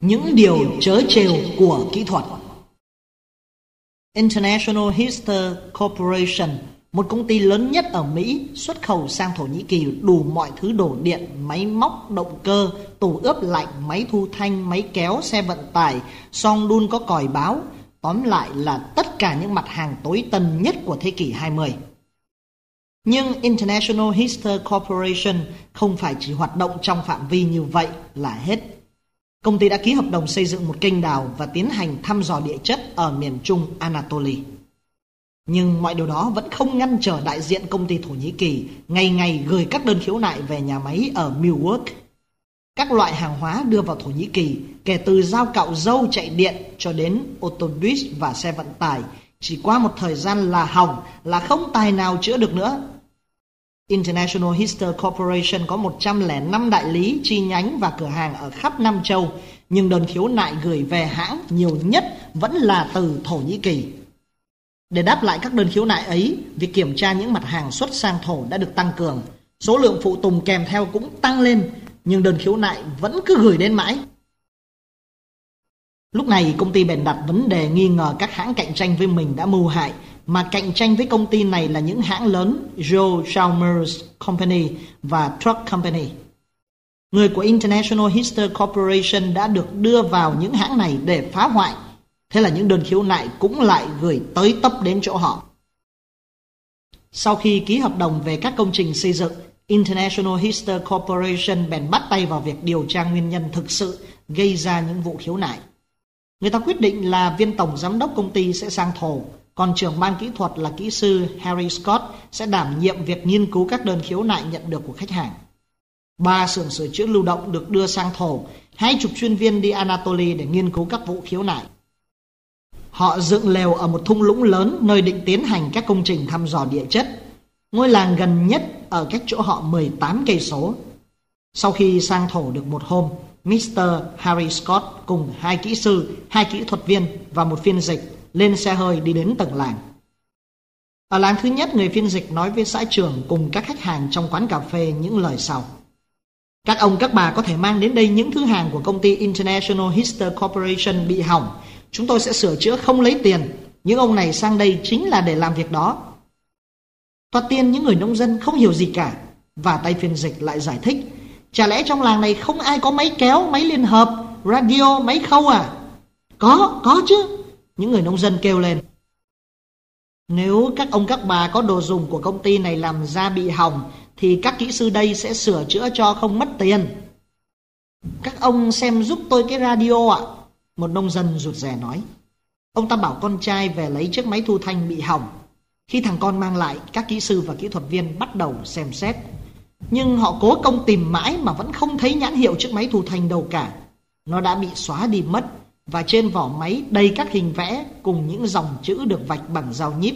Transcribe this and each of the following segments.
Những điều trớ trêu của kỹ thuật. International Hyster Corporation, một công ty lớn nhất ở Mỹ, xuất khẩu sang Thổ Nhĩ Kỳ đủ mọi thứ đồ điện, máy móc, động cơ, tủ ướp lạnh, máy thu thanh, máy kéo, xe vận tải, xoong đun có còi báo. Tóm lại là tất cả những mặt hàng tối tân nhất của thế kỷ 20. Nhưng International Hyster Corporation không phải chỉ hoạt động trong phạm vi như vậy là hết. Công ty đã ký hợp đồng xây dựng một kênh đào và tiến hành thăm dò địa chất ở miền Trung Anatolia. Nhưng mọi điều đó vẫn không ngăn trở đại diện công ty Thổ Nhĩ Kỳ ngày ngày gửi các đơn khiếu nại về nhà máy ở Milwaukee. Các loại hàng hóa đưa vào Thổ Nhĩ Kỳ, kể từ dao cạo râu chạy điện cho đến ô tô buýt và xe vận tải, chỉ qua một thời gian là hỏng, là không tài nào chữa được nữa. International Hyster Corporation có 105 đại lý, chi nhánh và cửa hàng ở khắp Nam Châu, nhưng đơn khiếu nại gửi về hãng nhiều nhất vẫn là từ Thổ Nhĩ Kỳ. Để đáp lại các đơn khiếu nại ấy, việc kiểm tra những mặt hàng xuất sang Thổ đã được tăng cường. Số lượng phụ tùng kèm theo cũng tăng lên, nhưng đơn khiếu nại vẫn cứ gửi đến mãi. Lúc này công ty bèn đặt vấn đề nghi ngờ các hãng cạnh tranh với mình đã mưu hại, mà cạnh tranh với công ty này là những hãng lớn Joe Chalmers Company và Truck Company. Người của International Hyster Corporation đã được đưa vào những hãng này để phá hoại. Thế là những đơn khiếu nại cũng lại gửi tới tấp đến chỗ họ. Sau khi ký hợp đồng về các công trình xây dựng, International Hyster Corporation bèn bắt tay vào việc điều tra nguyên nhân thực sự gây ra những vụ khiếu nại. Người ta quyết định là viên tổng giám đốc công ty sẽ sang Thổ, còn trưởng ban kỹ thuật là kỹ sư Harry Scott sẽ đảm nhiệm việc nghiên cứu các đơn khiếu nại nhận được của khách hàng. 3 xưởng sửa chữa lưu động được đưa sang Thổ, 20 chuyên viên đi Anatolia để nghiên cứu các vụ khiếu nại. Họ dựng lều ở một thung lũng lớn nơi định tiến hành các công trình thăm dò địa chất. Ngôi làng gần nhất ở cách chỗ họ 18 cây số. Sau khi sang Thổ được một hôm, Mr. Harry Scott cùng 2 kỹ sư, 2 kỹ thuật viên và một phiên dịch lên xe hơi đi đến tầng làng. Ở làng thứ nhất, người phiên dịch nói với xã trưởng cùng các khách hàng trong quán cà phê những lời sau: các ông các bà có thể mang đến đây những thứ hàng của công ty International Hyster Corporation bị hỏng. Chúng tôi sẽ sửa chữa không lấy tiền. Những ông này sang đây chính là để làm việc đó. Thoạt tiên những người nông dân không hiểu gì cả, và tay phiên dịch lại giải thích: chả lẽ trong làng này không ai có máy kéo, máy liên hợp, radio, máy khâu à? Có chứ, những người nông dân kêu lên. Nếu các ông các bà có đồ dùng của công ty này làm ra bị hỏng thì các kỹ sư đây sẽ sửa chữa cho không mất tiền. Các ông xem giúp tôi cái radio ạ, một nông dân rụt rè nói. Ông ta bảo con trai về lấy chiếc máy thu thanh bị hỏng. Khi thằng con mang lại, các kỹ sư và kỹ thuật viên bắt đầu xem xét. Nhưng họ cố công tìm mãi mà vẫn không thấy nhãn hiệu chiếc máy thu thanh đâu cả. Nó đã bị xóa đi mất, và trên vỏ máy đầy các hình vẽ cùng những dòng chữ được vạch bằng dao nhíp.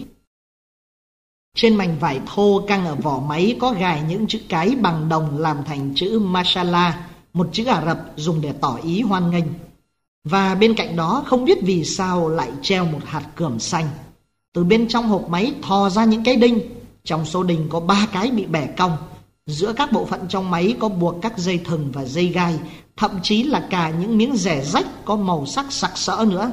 Trên mảnh vải thô căng ở vỏ máy có gài những chữ cái bằng đồng làm thành chữ Mashallah, một chữ Ả Rập dùng để tỏ ý hoan nghênh. Và bên cạnh đó không biết vì sao lại treo một hạt cườm xanh. Từ bên trong hộp máy thò ra những cái đinh. Trong số đinh có 3 cái bị bẻ cong. Giữa các bộ phận trong máy có buộc các dây thừng và dây gai, thậm chí là cả những miếng rẻ rách có màu sắc sặc sỡ nữa.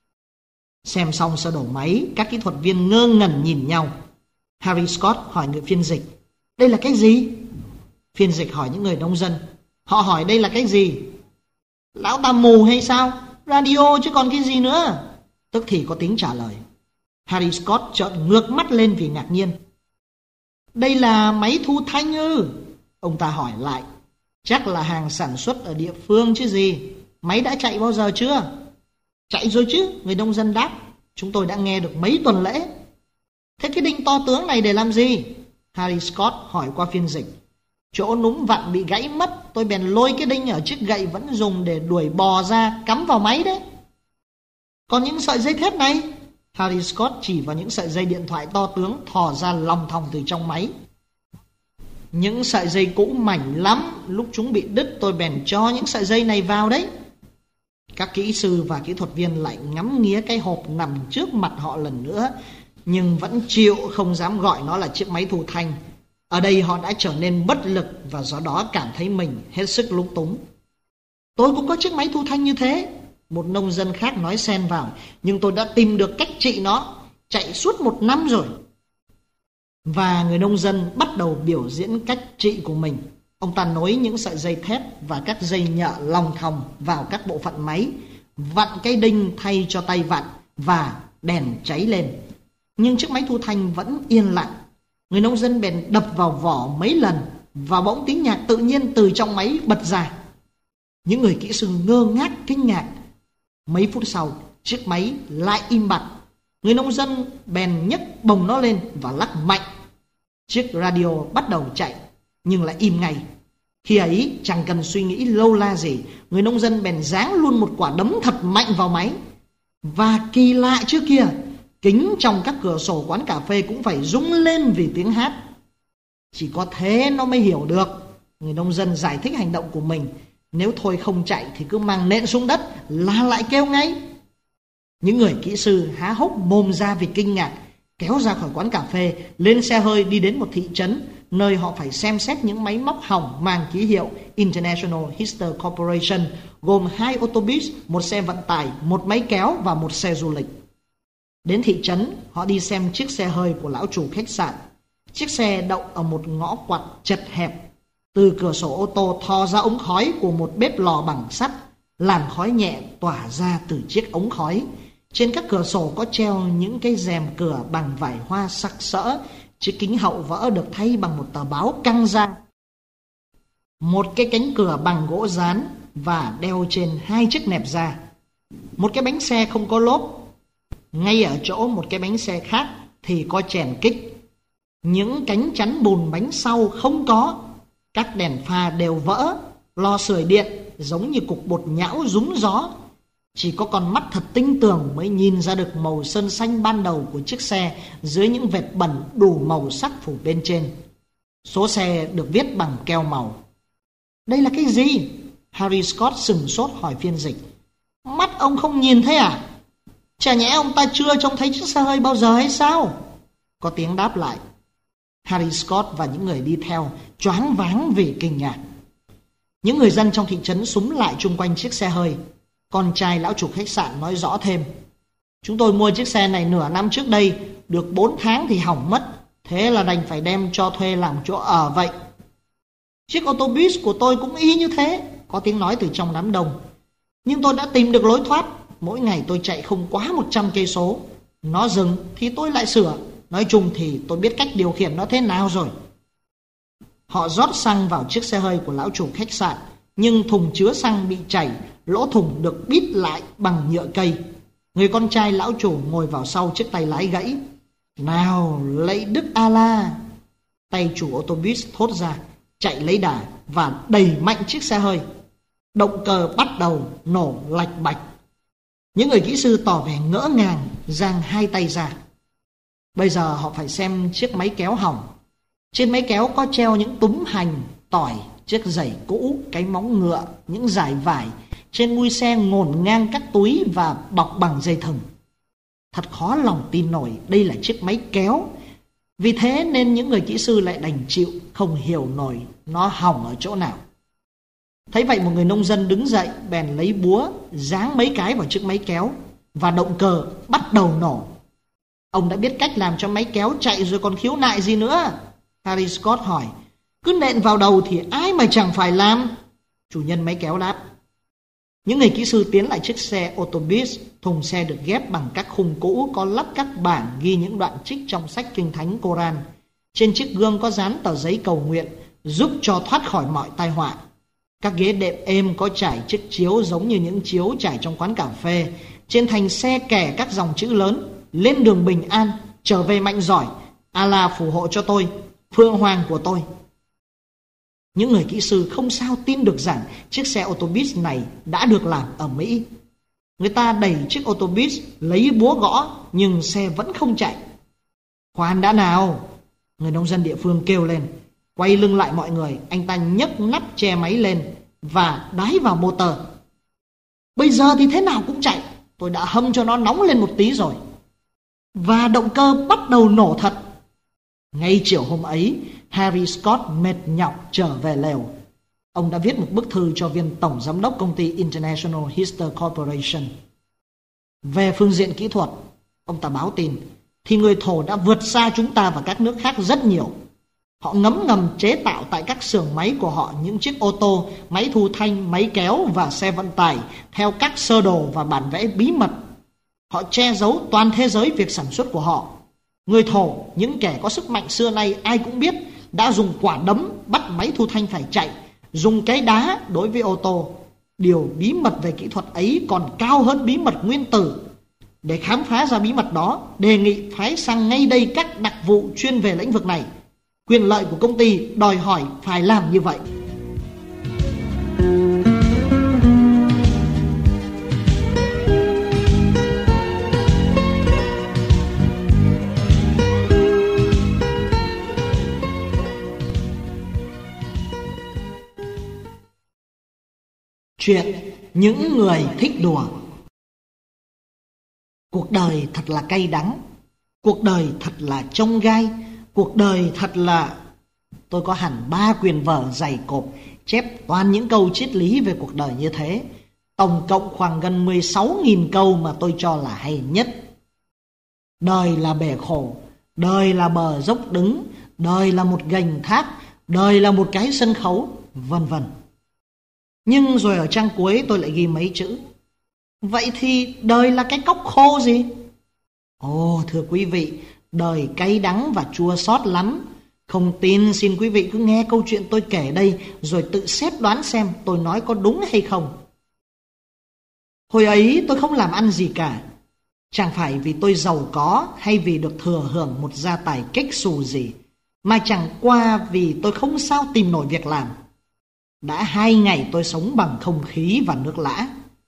Xem xong sơ đồ máy, các kỹ thuật viên ngơ ngẩn nhìn nhau. Harry Scott hỏi người phiên dịch: đây là cái gì? Phiên dịch hỏi những người nông dân. Họ hỏi đây là cái gì? Lão ta mù hay sao? Radio chứ còn cái gì nữa? Tức thì có tiếng trả lời. Harry Scott trợn ngược mắt lên vì ngạc nhiên. Đây là máy thu thanh ư? Ông ta hỏi lại. Chắc là hàng sản xuất ở địa phương chứ gì. Máy đã chạy bao giờ chưa? Chạy rồi chứ, người nông dân đáp. Chúng tôi đã nghe được mấy tuần lễ. Thế cái đinh to tướng này để làm gì? Harry Scott hỏi qua phiên dịch. Chỗ núm vặn bị gãy mất, tôi bèn lôi cái đinh ở chiếc gậy vẫn dùng để đuổi bò ra cắm vào máy đấy. Còn những sợi dây thép này? Harry Scott chỉ vào những sợi dây điện thoại to tướng thò ra lòng thòng từ trong máy. Những sợi dây cũ mảnh lắm, lúc chúng bị đứt tôi bèn cho những sợi dây này vào đấy. Các kỹ sư và kỹ thuật viên lại ngắm nghía cái hộp nằm trước mặt họ lần nữa, nhưng vẫn chịu không dám gọi nó là chiếc máy thu thanh. Ở đây họ đã trở nên bất lực và do đó cảm thấy mình hết sức lúng túng. Tôi cũng có chiếc máy thu thanh như thế, một nông dân khác nói xen vào, nhưng tôi đã tìm được cách trị nó, chạy suốt 1 năm rồi. Và người nông dân bắt đầu biểu diễn cách trị của mình. Ông ta nối những sợi dây thép và các dây nhợ lòng thòng vào các bộ phận máy, vặn cái đinh thay cho tay vặn và đèn cháy lên. Nhưng chiếc máy thu thanh vẫn yên lặng. Người nông dân bèn đập vào vỏ mấy lần và bỗng tiếng nhạc tự nhiên từ trong máy bật ra. Những người kỹ sư ngơ ngác kinh ngạc. Mấy phút sau, chiếc máy lại im bặt. Người nông dân bèn nhấc bồng nó lên và lắc mạnh. Chiếc radio bắt đầu chạy, nhưng lại im ngay. Khi ấy chẳng cần suy nghĩ lâu la gì, người nông dân bèn giáng luôn một quả đấm thật mạnh vào máy. Và kỳ lạ trước kia, kính trong các cửa sổ quán cà phê cũng phải rung lên vì tiếng hát. Chỉ có thế nó mới hiểu được. Người nông dân giải thích hành động của mình. Nếu thôi không chạy thì cứ mang nện xuống đất là lại kêu ngay. Những người kỹ sư há hốc mồm ra vì kinh ngạc, kéo ra khỏi quán cà phê, lên xe hơi đi đến một thị trấn, nơi họ phải xem xét những máy móc hỏng mang ký hiệu International Hister Corporation, gồm 2 ô tô bus, 1 xe vận tải, 1 máy kéo và 1 xe du lịch. Đến thị trấn, họ đi xem chiếc xe hơi của lão chủ khách sạn. Chiếc xe đậu ở một ngõ quặt chật hẹp. Từ cửa sổ ô tô thò ra ống khói của một bếp lò bằng sắt. Làn khói nhẹ tỏa ra từ chiếc ống khói. Trên các cửa sổ có treo những cái rèm cửa bằng vải hoa sặc sỡ. Chiếc kính hậu vỡ được thay bằng một tờ báo căng ra. Một cái cánh cửa bằng gỗ dán và đeo trên 2 chiếc nẹp da. Một cái bánh xe không có lốp. Ngay ở chỗ một cái bánh xe khác thì có chèn kích. Những cánh chắn bùn bánh sau không có. Các đèn pha đều vỡ. Lò sưởi điện giống như cục bột nhão rúng gió. Chỉ có con mắt thật tinh tường mới nhìn ra được màu sơn xanh ban đầu của chiếc xe dưới những vệt bẩn đủ màu sắc phủ bên trên. Số xe được viết bằng keo màu. Đây là cái gì? Harry Scott sửng sốt hỏi phiên dịch. Mắt ông không nhìn thấy à? Chả nhẽ ông ta chưa trông thấy chiếc xe hơi bao giờ hay sao? Có tiếng đáp lại. Harry Scott và những người đi theo choáng váng vì kinh ngạc. Những người dân trong thị trấn xúm lại chung quanh chiếc xe hơi. Con trai lão chủ khách sạn nói rõ thêm. Chúng tôi mua chiếc xe này nửa năm trước đây, được 4 tháng thì hỏng mất. Thế là đành phải đem cho thuê làm chỗ ở vậy. Chiếc ô tô bus của tôi cũng y như thế, có tiếng nói từ trong đám đông. Nhưng tôi đã tìm được lối thoát. Mỗi ngày tôi chạy không quá 100 cây số. Nó dừng thì tôi lại sửa. Nói chung thì tôi biết cách điều khiển nó thế nào rồi. Họ rót xăng vào chiếc xe hơi của lão chủ khách sạn, nhưng thùng chứa xăng bị chảy, lỗ thùng được bít lại bằng nhựa cây. Người con trai lão chủ ngồi vào sau chiếc tay lái gãy. Nào, lạy Đức Allah! Tay chủ ô tô bus thốt ra, chạy lấy đà và đẩy mạnh chiếc xe hơi. Động cơ bắt đầu nổ lạch bạch. Những người kỹ sư tỏ vẻ ngỡ ngàng, giang 2 tay ra. Bây giờ họ phải xem chiếc máy kéo hỏng. Trên máy kéo có treo những túm hành, tỏi, chiếc giày cũ, cái móng ngựa, những dải vải. Trên mui xe ngổn ngang các túi và bọc bằng dây thừng. Thật khó lòng tin nổi đây là chiếc máy kéo. Vì thế nên những người kỹ sư lại đành chịu, không hiểu nổi nó hỏng ở chỗ nào. Thấy vậy một người nông dân đứng dậy, bèn lấy búa giáng mấy cái vào chiếc máy kéo và động cơ bắt đầu nổ. Ông đã biết cách làm cho máy kéo chạy rồi còn khiếu nại gì nữa? Harry Scott hỏi. Cứ nện vào đầu thì ai mà chẳng phải làm? Chủ nhân máy kéo đáp. Những người kỹ sư tiến lại chiếc xe ô tô bus. Thùng xe được ghép bằng các khung cũ, có lắp các bảng ghi những đoạn trích trong sách kinh thánh Koran. Trên chiếc gương có dán tờ giấy cầu nguyện, giúp cho thoát khỏi mọi tai họa. Các ghế đệm êm có trải chiếc chiếu giống như những chiếu trải trong quán cà phê. Trên thành xe kẻ các dòng chữ lớn: lên đường bình an, trở về mạnh giỏi, Allah phù hộ cho tôi, Phượng Hoàng của tôi. Những người kỹ sư không sao tin được rằng chiếc xe ô tô bus này đã được làm ở Mỹ. Người ta đẩy chiếc ô tô bus, lấy búa gõ, nhưng xe vẫn không chạy. Khoan đã nào! Người nông dân địa phương kêu lên. Quay lưng lại mọi người, anh ta nhấc nắp che máy lên và đái vào motor. Bây giờ thì thế nào cũng chạy. Tôi đã hâm cho nó nóng lên một tí rồi. Và động cơ bắt đầu nổ thật. Ngay chiều hôm ấy, Harry Scott mệt nhọc trở về lều. Ông đã viết một bức thư cho viên tổng giám đốc công ty International Hister Corporation. Về phương diện kỹ thuật, ông ta báo tin, thì người Thổ đã vượt xa chúng ta và các nước khác rất nhiều. Họ ngấm ngầm chế tạo tại các xưởng máy của họ những chiếc ô tô, máy thu thanh, máy kéo và xe vận tải theo các sơ đồ và bản vẽ bí mật. Họ che giấu toàn thế giới việc sản xuất của họ. Người Thổ, những kẻ có sức mạnh xưa nay ai cũng biết, đã dùng quả đấm bắt máy thu thanh phải chạy, dùng cái đá đối với ô tô. Điều bí mật về kỹ thuật ấy còn cao hơn bí mật nguyên tử. Để khám phá ra bí mật đó, đề nghị phái sang ngay đây các đặc vụ chuyên về lĩnh vực này. Quyền lợi của công ty đòi hỏi phải làm như vậy. Chuyện những người thích đùa. Cuộc đời thật là cay đắng. Cuộc đời thật là chông gai. Cuộc đời thật là... Tôi có hẳn 3 quyển vở dày cộp chép toàn những câu triết lý về cuộc đời như thế. Tổng cộng khoảng gần 16.000 câu mà tôi cho là hay nhất. Đời là bể khổ, đời là bờ dốc đứng, đời là một gành thác, đời là một cái sân khấu, vân vân. Nhưng rồi ở trang cuối tôi lại ghi mấy chữ: vậy thì đời là cái cốc khô gì? Ồ, thưa quý vị, đời cay đắng và chua xót lắm. Không tin xin quý vị cứ nghe câu chuyện tôi kể đây rồi tự xét đoán xem tôi nói có đúng hay không. Hồi ấy tôi không làm ăn gì cả. Chẳng phải vì tôi giàu có hay vì được thừa hưởng một gia tài kếch xù gì, mà chẳng qua vì tôi không sao tìm nổi việc làm. Đã 2 ngày tôi sống bằng không khí và nước lã.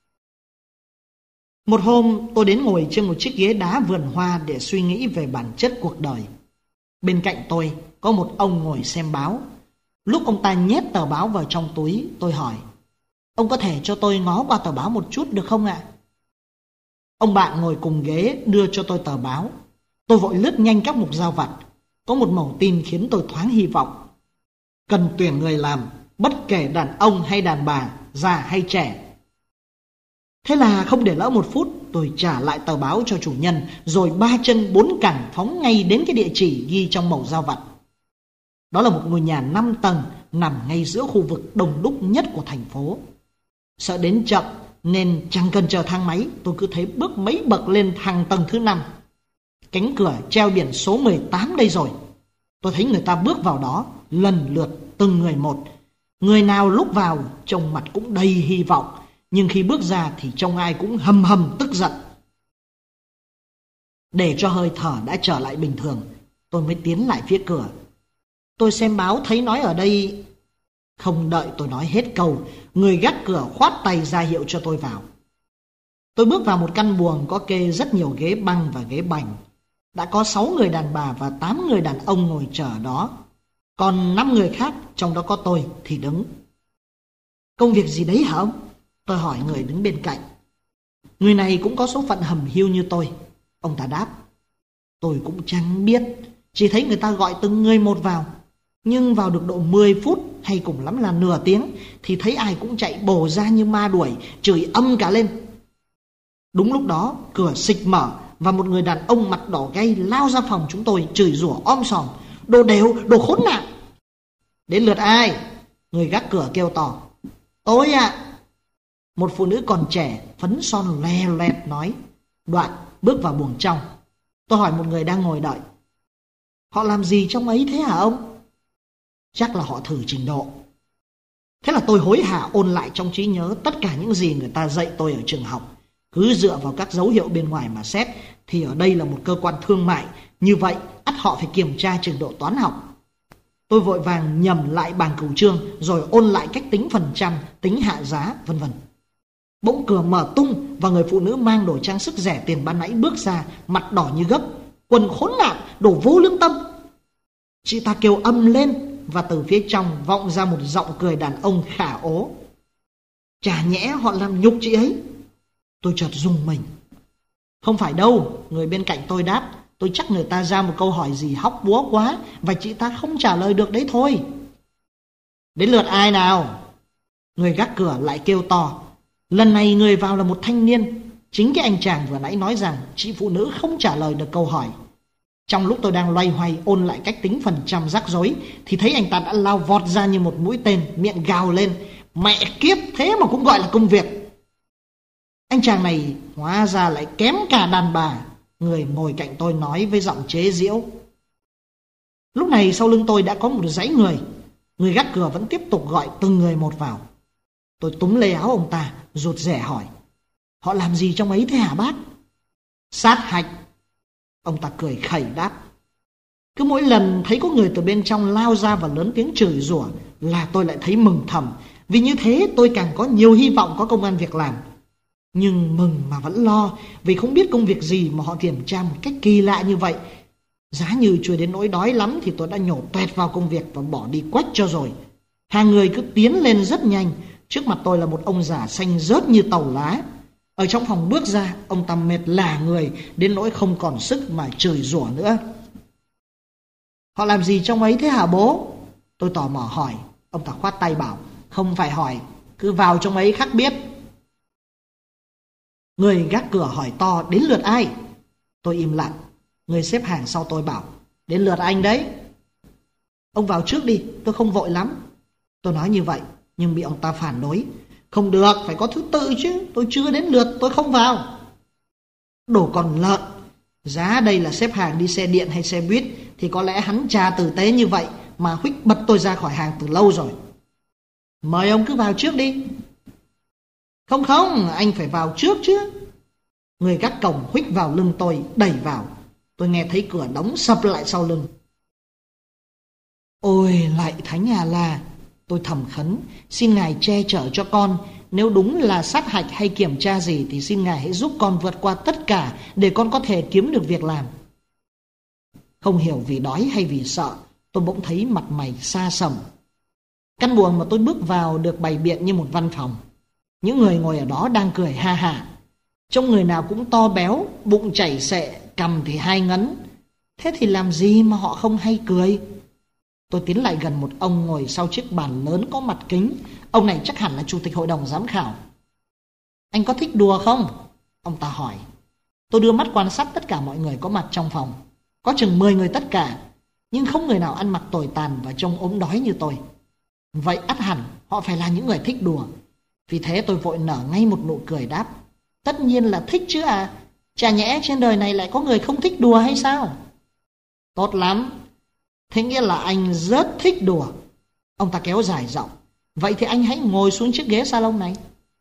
Một hôm tôi đến ngồi trên một chiếc ghế đá vườn hoa để suy nghĩ về bản chất cuộc đời. Bên cạnh tôi có một ông ngồi xem báo. Lúc ông ta nhét tờ báo vào trong túi, tôi hỏi: ông có thể cho tôi ngó qua tờ báo một chút được không ạ? Ông bạn ngồi cùng ghế đưa cho tôi tờ báo. Tôi vội lướt nhanh các mục giao vặt. Có một mẩu tin khiến tôi thoáng hy vọng: cần tuyển người làm, bất kể đàn ông hay đàn bà, già hay trẻ. Thế là không để lỡ một phút, tôi trả lại tờ báo cho chủ nhân, rồi 3 chân 4 cẳng phóng ngay đến cái địa chỉ ghi trong mẩu giao vặt. Đó là một ngôi nhà 5 tầng nằm ngay giữa khu vực đông đúc nhất của thành phố. Sợ đến chậm nên chẳng cần chờ thang máy, tôi cứ thế bước mấy bậc lên thang tầng thứ 5. Cánh cửa treo biển số 18 đây rồi. Tôi thấy người ta bước vào đó lần lượt từng người một. Người nào lúc vào trông mặt cũng đầy hy vọng, nhưng khi bước ra thì trông ai cũng hầm hầm tức giận. Để cho hơi thở đã trở lại bình thường, tôi mới tiến lại phía cửa. Tôi xem báo thấy nói ở đây... Không đợi tôi nói hết câu, người gác cửa khoát tay ra hiệu cho tôi vào. Tôi bước vào một căn buồng có kê rất nhiều ghế băng và ghế bành. Đã có 6 người đàn bà và 8 người đàn ông ngồi chờ ở đó. Còn 5 người khác, trong đó có tôi, thì đứng. Công việc gì đấy hả ông? Tôi hỏi người đứng bên cạnh. Người này cũng có số phận hầm hiu như tôi. Ông ta đáp. Tôi cũng chẳng biết, chỉ thấy người ta gọi từng người một vào. Nhưng vào được độ 10 phút hay cùng lắm là nửa tiếng thì thấy ai cũng chạy bổ ra như ma đuổi, chửi âm cả lên. Đúng lúc đó cửa xịch mở và một người đàn ông mặt đỏ gay lao ra phòng chúng tôi, chửi rủa om sòm: đồ đều, đồ khốn nạn. Đến lượt ai? Người gác cửa kêu to. Tôi ạ. Một phụ nữ còn trẻ, phấn son loè loẹt nói. Đoạn bước vào buồng trong. Tôi hỏi một người đang ngồi đợi. Họ làm gì trong ấy thế hả ông? Chắc là họ thử trình độ. Thế là tôi hối hả ôn lại trong trí nhớ tất cả những gì người ta dạy tôi ở trường học. Cứ dựa vào các dấu hiệu bên ngoài mà xét thì ở đây là một cơ quan thương mại, như vậy ắt họ phải kiểm tra trình độ toán học. Tôi vội vàng nhầm lại bảng cửu chương rồi ôn lại cách tính phần trăm, tính hạ giá, vân vân. Bỗng cửa mở tung và người phụ nữ mang đồ trang sức rẻ tiền ban nãy bước ra, mặt đỏ như gấc. Quần khốn nạn, đồ vô lương tâm. Chị ta kêu âm lên và từ phía trong vọng ra một giọng cười đàn ông khả ố. Chả nhẽ họ làm nhục chị ấy? Tôi chợt rùng mình. Không phải đâu, người bên cạnh tôi đáp. Tôi chắc người ta ra một câu hỏi gì hóc búa quá và chị ta không trả lời được đấy thôi. Đến lượt ai nào? Người gác cửa lại kêu to. Lần này người vào là một thanh niên, chính cái anh chàng vừa nãy nói rằng chị phụ nữ không trả lời được câu hỏi. Trong lúc tôi đang loay hoay ôn lại cách tính phần trăm rắc rối thì thấy anh ta đã lao vọt ra như một mũi tên, miệng gào lên: mẹ kiếp, thế mà cũng gọi là công việc. Anh chàng này hóa ra lại kém cả đàn bà, người ngồi cạnh tôi nói với giọng chế giễu. Lúc này sau lưng tôi đã có một dãy người. Người gác cửa vẫn tiếp tục gọi từng người một vào. Tôi túm lấy áo ông ta, rụt rè hỏi: họ làm gì trong ấy thế hả bác? Sát hạch. Ông ta cười khẩy đáp. Cứ mỗi lần thấy có người từ bên trong lao ra và lớn tiếng chửi rủa là tôi lại thấy mừng thầm, vì như thế tôi càng có nhiều hy vọng có công ăn việc làm. Nhưng mừng mà vẫn lo, vì không biết công việc gì mà họ kiểm tra một cách kỳ lạ như vậy. Giá như chưa đến nỗi đói lắm thì tôi đã nhổ toẹt vào công việc và bỏ đi quách cho rồi. Hàng người cứ tiến lên rất nhanh. Trước mặt tôi là một ông già xanh rớt như tàu lá. Ở trong phòng bước ra, ông ta mệt lả người đến nỗi không còn sức mà chửi rủa nữa. Họ làm gì trong ấy thế hả bố? Tôi tò mò hỏi. Ông ta khoát tay bảo: không phải hỏi, cứ vào trong ấy khắc biết. Người gác cửa hỏi to: đến lượt ai? Tôi im lặng. Người xếp hàng sau tôi bảo: đến lượt anh đấy. Ông vào trước đi, tôi không vội lắm. Tôi nói như vậy nhưng bị ông ta phản đối: không được, phải có thứ tự chứ, tôi chưa đến lượt, tôi không vào. Đồ con lợn, giá đây là xếp hàng đi xe điện hay xe buýt thì có lẽ hắn chả tử tế như vậy mà huých bật tôi ra khỏi hàng từ lâu rồi. Mời ông cứ vào trước đi. Không, anh phải vào trước chứ. Người gác cổng huých vào lưng tôi, đẩy vào. Tôi nghe thấy cửa đóng sập lại sau lưng. Ôi lạy Thánh A-la, tôi thầm khấn: xin Ngài che chở cho con. Nếu đúng là sát hạch hay kiểm tra gì thì xin Ngài hãy giúp con vượt qua tất cả để con có thể kiếm được việc làm. Không hiểu vì đói hay vì sợ, tôi bỗng thấy mặt mày xa sầm. Căn buồng mà tôi bước vào được bày biện như một văn phòng. Những người ngồi ở đó đang cười ha hả. Trông người nào cũng to béo, bụng chảy xệ, cằm thì hai ngấn. Thế thì làm gì mà họ không hay cười? Tôi tiến lại gần một ông ngồi sau chiếc bàn lớn có mặt kính. Ông này chắc hẳn là chủ tịch hội đồng giám khảo. Anh có thích đùa không? Ông ta hỏi. Tôi đưa mắt quan sát tất cả mọi người có mặt trong phòng. Có chừng 10 người tất cả, nhưng không người nào ăn mặc tồi tàn và trông ốm đói như tôi. Vậy ắt hẳn họ phải là những người thích đùa. Vì thế tôi vội nở ngay một nụ cười đáp: tất nhiên là thích chứ à. Chả nhẽ trên đời này lại có người không thích đùa hay sao? Tốt lắm, thế nghĩa là anh rất thích đùa. Ông ta kéo dài giọng: vậy thì anh hãy ngồi xuống chiếc ghế salon này.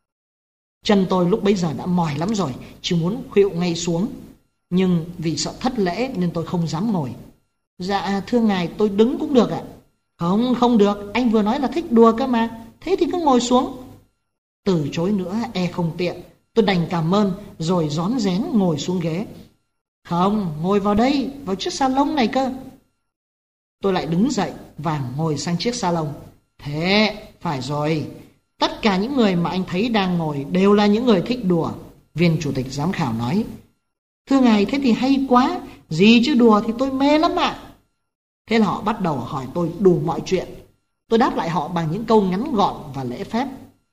Chân tôi lúc bấy giờ đã mỏi lắm rồi, chỉ muốn khuỵu ngay xuống. Nhưng vì sợ thất lễ nên tôi không dám ngồi. Dạ thưa ngài, tôi đứng cũng được ạ. Không được, anh vừa nói là thích đùa cơ mà. Thế thì cứ ngồi xuống. Từ chối nữa e không tiện, tôi đành cảm ơn rồi rón rén ngồi xuống ghế. Không, ngồi vào đây, vào chiếc salon này cơ. Tôi lại đứng dậy và ngồi sang chiếc salon. Thế, phải rồi, tất cả những người mà anh thấy đang ngồi đều là những người thích đùa. Viên chủ tịch giám khảo nói. Thưa ngài, thế thì hay quá, gì chứ đùa thì tôi mê lắm ạ. Thế là họ bắt đầu hỏi tôi đủ mọi chuyện. Tôi đáp lại họ bằng những câu ngắn gọn và lễ phép.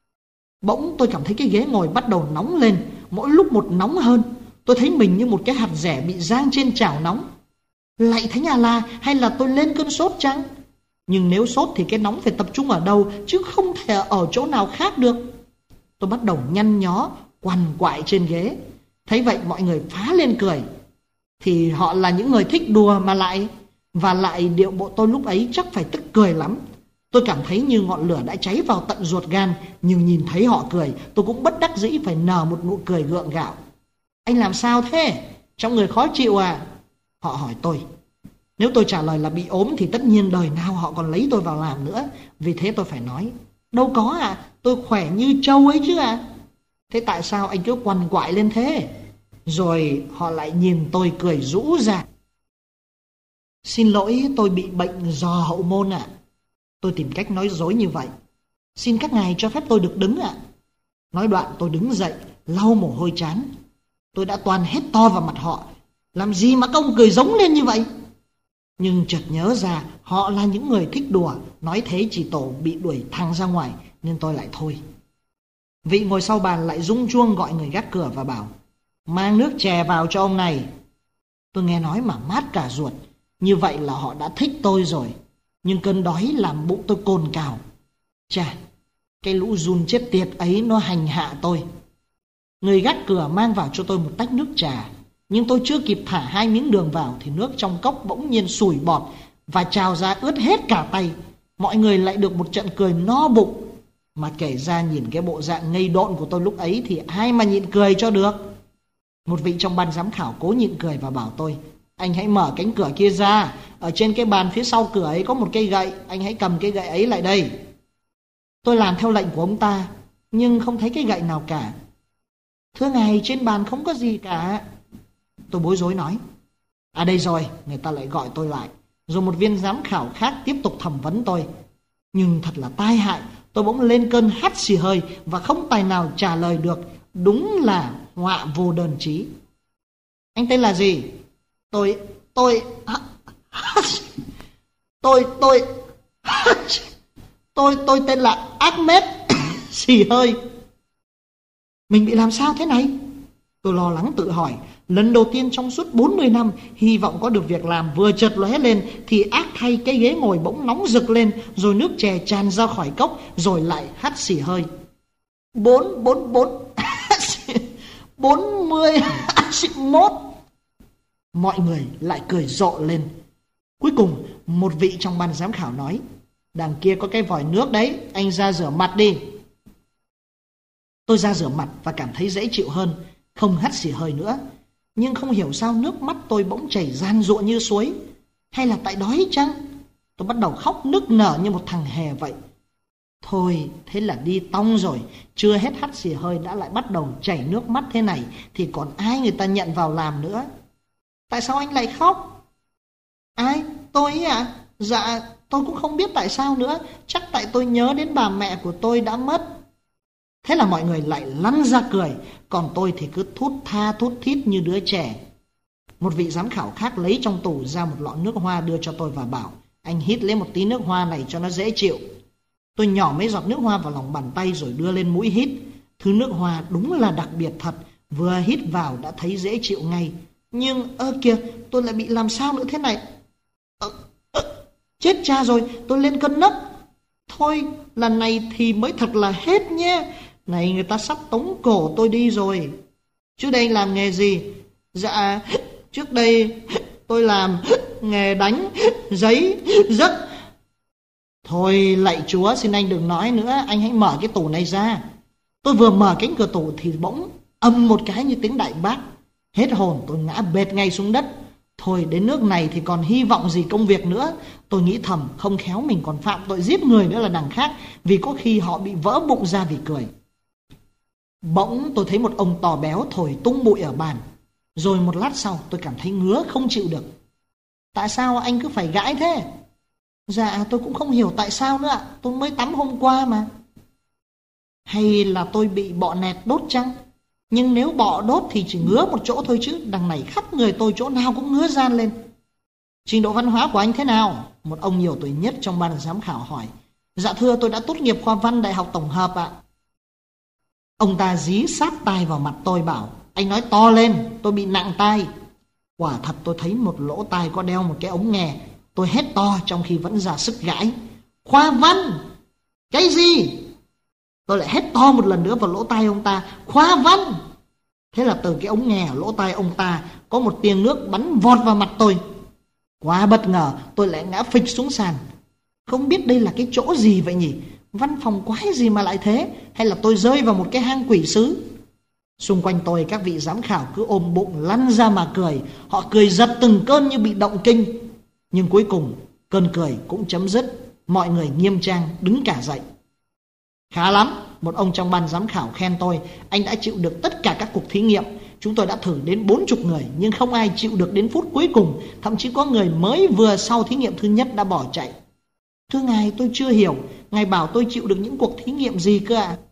Bỗng tôi cảm thấy cái ghế ngồi bắt đầu nóng lên, mỗi lúc một nóng hơn. Tôi thấy mình như một cái hạt dẻ bị rang trên chảo nóng. Lạy Thánh A-la, hay là tôi lên cơn sốt chăng? Nhưng nếu sốt thì cái nóng phải tập trung ở đâu, chứ không thể ở chỗ nào khác được. Tôi bắt đầu nhăn nhó, quằn quại trên ghế. Thấy vậy mọi người phá lên cười. Thì họ là những người thích đùa mà lại. Và lại điệu bộ tôi lúc ấy chắc phải tức cười lắm. Tôi cảm thấy như ngọn lửa đã cháy vào tận ruột gan. Nhưng nhìn thấy họ cười, tôi cũng bất đắc dĩ phải nở một nụ cười gượng gạo. Anh làm sao thế? Trong người khó chịu à? Họ hỏi tôi. Nếu tôi trả lời là bị ốm thì tất nhiên đời nào họ còn lấy tôi vào làm nữa. Vì thế tôi phải nói. Đâu có ạ, tôi khỏe như trâu ấy chứ ạ. Thế tại sao anh cứ quằn quại lên thế? Rồi họ lại nhìn tôi cười rũ ra. Xin lỗi, tôi bị bệnh giò hậu môn ạ. Tôi tìm cách nói dối như vậy. Xin các ngài cho phép tôi được đứng ạ. Nói đoạn tôi đứng dậy, lau mồ hôi trán. Tôi đã toan hét to vào mặt họ. Làm gì mà công cười giống lên như vậy? Nhưng chợt nhớ ra họ là những người thích đùa. Nói thế chỉ tổ bị đuổi thẳng ra ngoài. nên tôi lại thôi. Vị ngồi sau bàn lại rung chuông gọi người gác cửa và bảo: mang nước chè vào cho ông này. Tôi nghe nói mà mát cả ruột. Như vậy là họ đã thích tôi rồi. Nhưng cơn đói làm bụng tôi cồn cào. Chà, cái lũ giun chết tiệt ấy nó hành hạ tôi. Người gác cửa mang vào cho tôi một tách nước trà. Nhưng tôi chưa kịp thả 2 miếng đường vào thì nước trong cốc bỗng nhiên sủi bọt và trào ra ướt hết cả tay. Mọi người lại được một trận cười no bụng. Mà kể ra nhìn cái bộ dạng ngây độn của tôi lúc ấy thì ai mà nhịn cười cho được. Một vị trong ban giám khảo cố nhịn cười và bảo tôi: anh hãy mở cánh cửa kia ra. Ở trên cái bàn phía sau cửa ấy có một cây gậy. Anh hãy cầm cái gậy ấy lại đây. Tôi làm theo lệnh của ông ta, nhưng không thấy cái gậy nào cả. Thưa ngài, trên bàn không có gì cả. Tôi bối rối nói. À đây rồi. Người ta lại gọi tôi lại. Rồi một viên giám khảo khác tiếp tục thẩm vấn tôi. Nhưng thật là tai hại. Tôi bỗng lên cơn hắt xì hơi và không tài nào trả lời được. Đúng là họa vô đơn chí. Anh tên là gì? Tôi tên là Ahmed. Xì hơi. Mình bị làm sao thế này? Tôi lo lắng tự hỏi. Lần đầu tiên trong suốt 40 năm, hy vọng có được việc làm vừa chợt lóe lên thì ác thay cái ghế ngồi bỗng nóng rực lên, rồi nước chè tràn ra khỏi cốc, rồi lại hắt xì hơi. 41. Mọi người lại cười rộ lên. Cuối cùng, một vị trong ban giám khảo nói: đằng kia có cái vòi nước đấy, anh ra rửa mặt đi. Tôi ra rửa mặt và cảm thấy dễ chịu hơn, không hắt xì hơi nữa. Nhưng không hiểu sao nước mắt tôi bỗng chảy ran rụa như suối. Hay là tại đói chăng? Tôi bắt đầu khóc nức nở như một thằng hề vậy. Thôi, thế là đi tong rồi. Chưa hết hắt xì hơi đã lại bắt đầu chảy nước mắt thế này thì còn ai người ta nhận vào làm nữa. Tại sao anh lại khóc? Ai? Tôi ấy ạ? Dạ, tôi cũng không biết tại sao nữa. Chắc tại tôi nhớ đến bà mẹ của tôi đã mất. Thế là mọi người lại lăn ra cười. Còn tôi thì cứ thút tha thút thít như đứa trẻ. Một vị giám khảo khác lấy trong tủ ra một lọ nước hoa đưa cho tôi và bảo: anh hít lấy một tí nước hoa này cho nó dễ chịu. Tôi nhỏ mấy giọt nước hoa vào lòng bàn tay rồi đưa lên mũi hít. Thứ nước hoa đúng là đặc biệt thật. Vừa hít vào đã thấy dễ chịu ngay. Nhưng kìa, tôi lại bị làm sao nữa thế này? Chết cha rồi, tôi lên cơn nấc. Thôi, lần này thì mới thật là hết nhé. Này, người ta sắp tống cổ tôi đi rồi. Trước đây làm nghề gì? Dạ, trước đây tôi làm nghề đánh giấy giấc. Thôi lạy Chúa, xin anh đừng nói nữa. Anh hãy mở cái tủ này ra. Tôi vừa mở cánh cửa tủ thì bỗng ầm một cái như tiếng đại bác. Hết hồn, tôi ngã bệt ngay xuống đất. Thôi đến nước này thì còn hy vọng gì công việc nữa. Tôi nghĩ thầm, không khéo mình còn phạm tội giết người nữa là đằng khác. Vì có khi họ bị vỡ bụng ra vì cười. Bỗng tôi thấy một ông to béo thổi tung bụi ở bàn. Rồi một lát sau tôi cảm thấy ngứa không chịu được. Tại sao anh cứ phải gãi thế? Dạ tôi cũng không hiểu tại sao nữa ạ. Tôi mới tắm hôm qua mà. Hay là tôi bị bọ nẹt đốt chăng? Nhưng nếu bọ đốt thì chỉ ngứa một chỗ thôi chứ. Đằng này khắp người tôi chỗ nào cũng ngứa ran lên. Trình độ văn hóa của anh thế nào? Một ông nhiều tuổi nhất trong ban giám khảo hỏi. Dạ thưa, tôi đã tốt nghiệp khoa văn Đại học Tổng hợp ạ. Ông ta dí sát tai vào mặt tôi bảo: anh nói to lên, tôi bị nặng tai. Quả thật tôi thấy một lỗ tai có đeo một cái ống nghe. Tôi hét to trong khi vẫn ra sức gãi. Khoa văn? Cái gì? Tôi lại hét to một lần nữa vào lỗ tai ông ta. Khoa văn! Thế là từ cái ống nghe ở lỗ tai ông ta có một tia nước bắn vọt vào mặt tôi. Quá bất ngờ, tôi lại ngã phịch xuống sàn. Không biết đây là cái chỗ gì vậy nhỉ? Văn phòng quái gì mà lại thế? Hay là tôi rơi vào một cái hang quỷ sứ? Xung quanh tôi các vị giám khảo cứ ôm bụng lăn ra mà cười. Họ cười giật từng cơn như bị động kinh. Nhưng cuối cùng cơn cười cũng chấm dứt. Mọi người nghiêm trang đứng cả dậy. Khá lắm, một ông trong ban giám khảo khen tôi. Anh đã chịu được tất cả các cuộc thí nghiệm. Chúng tôi đã thử đến 40 người, nhưng không ai chịu được đến phút cuối cùng. Thậm chí có người mới vừa sau thí nghiệm thứ nhất đã bỏ chạy. Thưa ngài, tôi chưa hiểu. Ngài bảo tôi chịu được những cuộc thí nghiệm gì cơ ạ?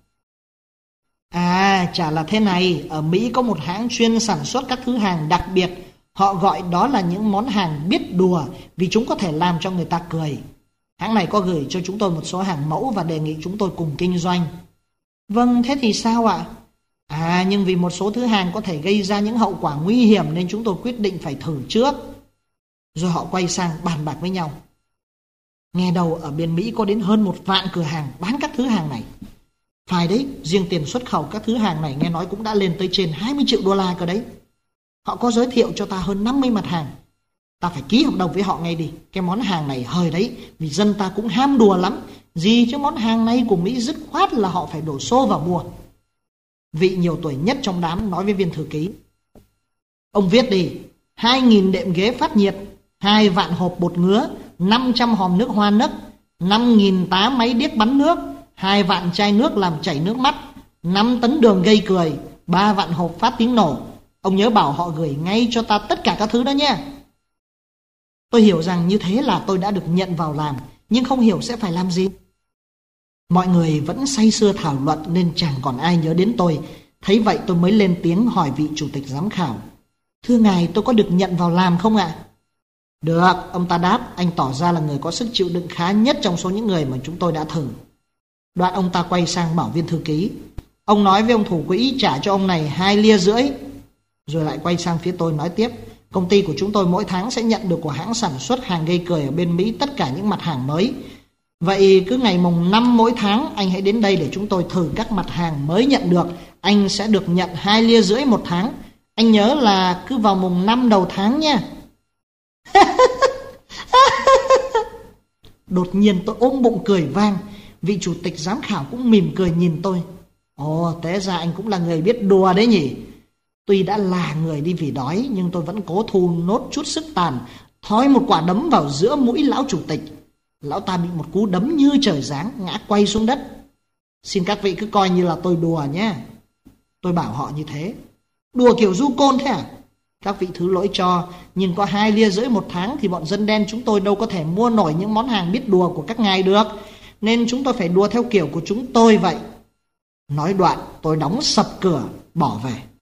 À, chả là thế này. Ở Mỹ có một hãng chuyên sản xuất các thứ hàng đặc biệt. Họ gọi đó là những món hàng biết đùa, vì chúng có thể làm cho người ta cười. Hãng này có gửi cho chúng tôi một số hàng mẫu và đề nghị chúng tôi cùng kinh doanh. Vâng, thế thì sao ạ? Nhưng vì một số thứ hàng có thể gây ra những hậu quả nguy hiểm nên chúng tôi quyết định phải thử trước. Rồi họ quay sang bàn bạc với nhau. Nghe đầu ở bên Mỹ có đến hơn 1 vạn cửa hàng bán các thứ hàng này. Phải đấy, riêng tiền xuất khẩu các thứ hàng này nghe nói cũng đã lên tới trên 20 triệu đô la cơ đấy. Họ có giới thiệu cho ta hơn 50 mặt hàng. Ta phải ký hợp đồng với họ ngay đi. Cái món hàng này hời đấy, vì dân ta cũng ham đùa lắm. Gì chứ món hàng này của Mỹ dứt khoát là họ phải đổ xô vào mua. Vị nhiều tuổi nhất trong đám nói với viên thư ký. Ông viết đi, 2.000 đệm ghế phát nhiệt, 2 vạn hộp bột ngứa, 500 hòm nước hoa nấc, 5.000 tá máy điếc bắn nước, 2 vạn chai nước làm chảy nước mắt, 5 tấn đường gây cười, 3 vạn hộp phát tiếng nổ. Ông nhớ bảo họ gửi ngay cho ta tất cả các thứ đó nha. Tôi hiểu rằng như thế là tôi đã được nhận vào làm, nhưng không hiểu sẽ phải làm gì. Mọi người vẫn say sưa thảo luận nên chẳng còn ai nhớ đến tôi. Thấy vậy tôi mới lên tiếng hỏi vị chủ tịch giám khảo. Thưa ngài, tôi có được nhận vào làm không ạ? Được, ông ta đáp. Anh tỏ ra là người có sức chịu đựng khá nhất trong số những người mà chúng tôi đã thử. Đoạn ông ta quay sang bảo viên thư ký. Ông nói với ông thủ quỹ trả cho ông này 2,5 lia. Rồi lại quay sang phía tôi nói tiếp. Công ty của chúng tôi mỗi tháng sẽ nhận được của hãng sản xuất hàng gây cười ở bên Mỹ tất cả những mặt hàng mới. Vậy cứ ngày mùng 5 mỗi tháng anh hãy đến đây để chúng tôi thử các mặt hàng mới nhận được. Anh sẽ được nhận 2,5 lia một tháng. Anh nhớ là cứ vào mùng 5 đầu tháng nha. Đột nhiên tôi ôm bụng cười vang. Vị chủ tịch giám khảo cũng mỉm cười nhìn tôi. Ồ, té ra anh cũng là người biết đùa đấy nhỉ. Tuy đã là người đi vì đói, nhưng tôi vẫn cố thu nốt chút sức tàn, thói một quả đấm vào giữa mũi lão chủ tịch. Lão ta bị một cú đấm như trời giáng, ngã quay xuống đất. Xin các vị cứ coi như là tôi đùa nhé. Tôi bảo họ như thế. Đùa kiểu du côn thế à? Các vị thứ lỗi cho, nhưng có 2,5 lia một tháng thì bọn dân đen chúng tôi đâu có thể mua nổi những món hàng biết đùa của các ngài được. Nên chúng tôi phải đùa theo kiểu của chúng tôi vậy. Nói đoạn tôi đóng sập cửa, bỏ về.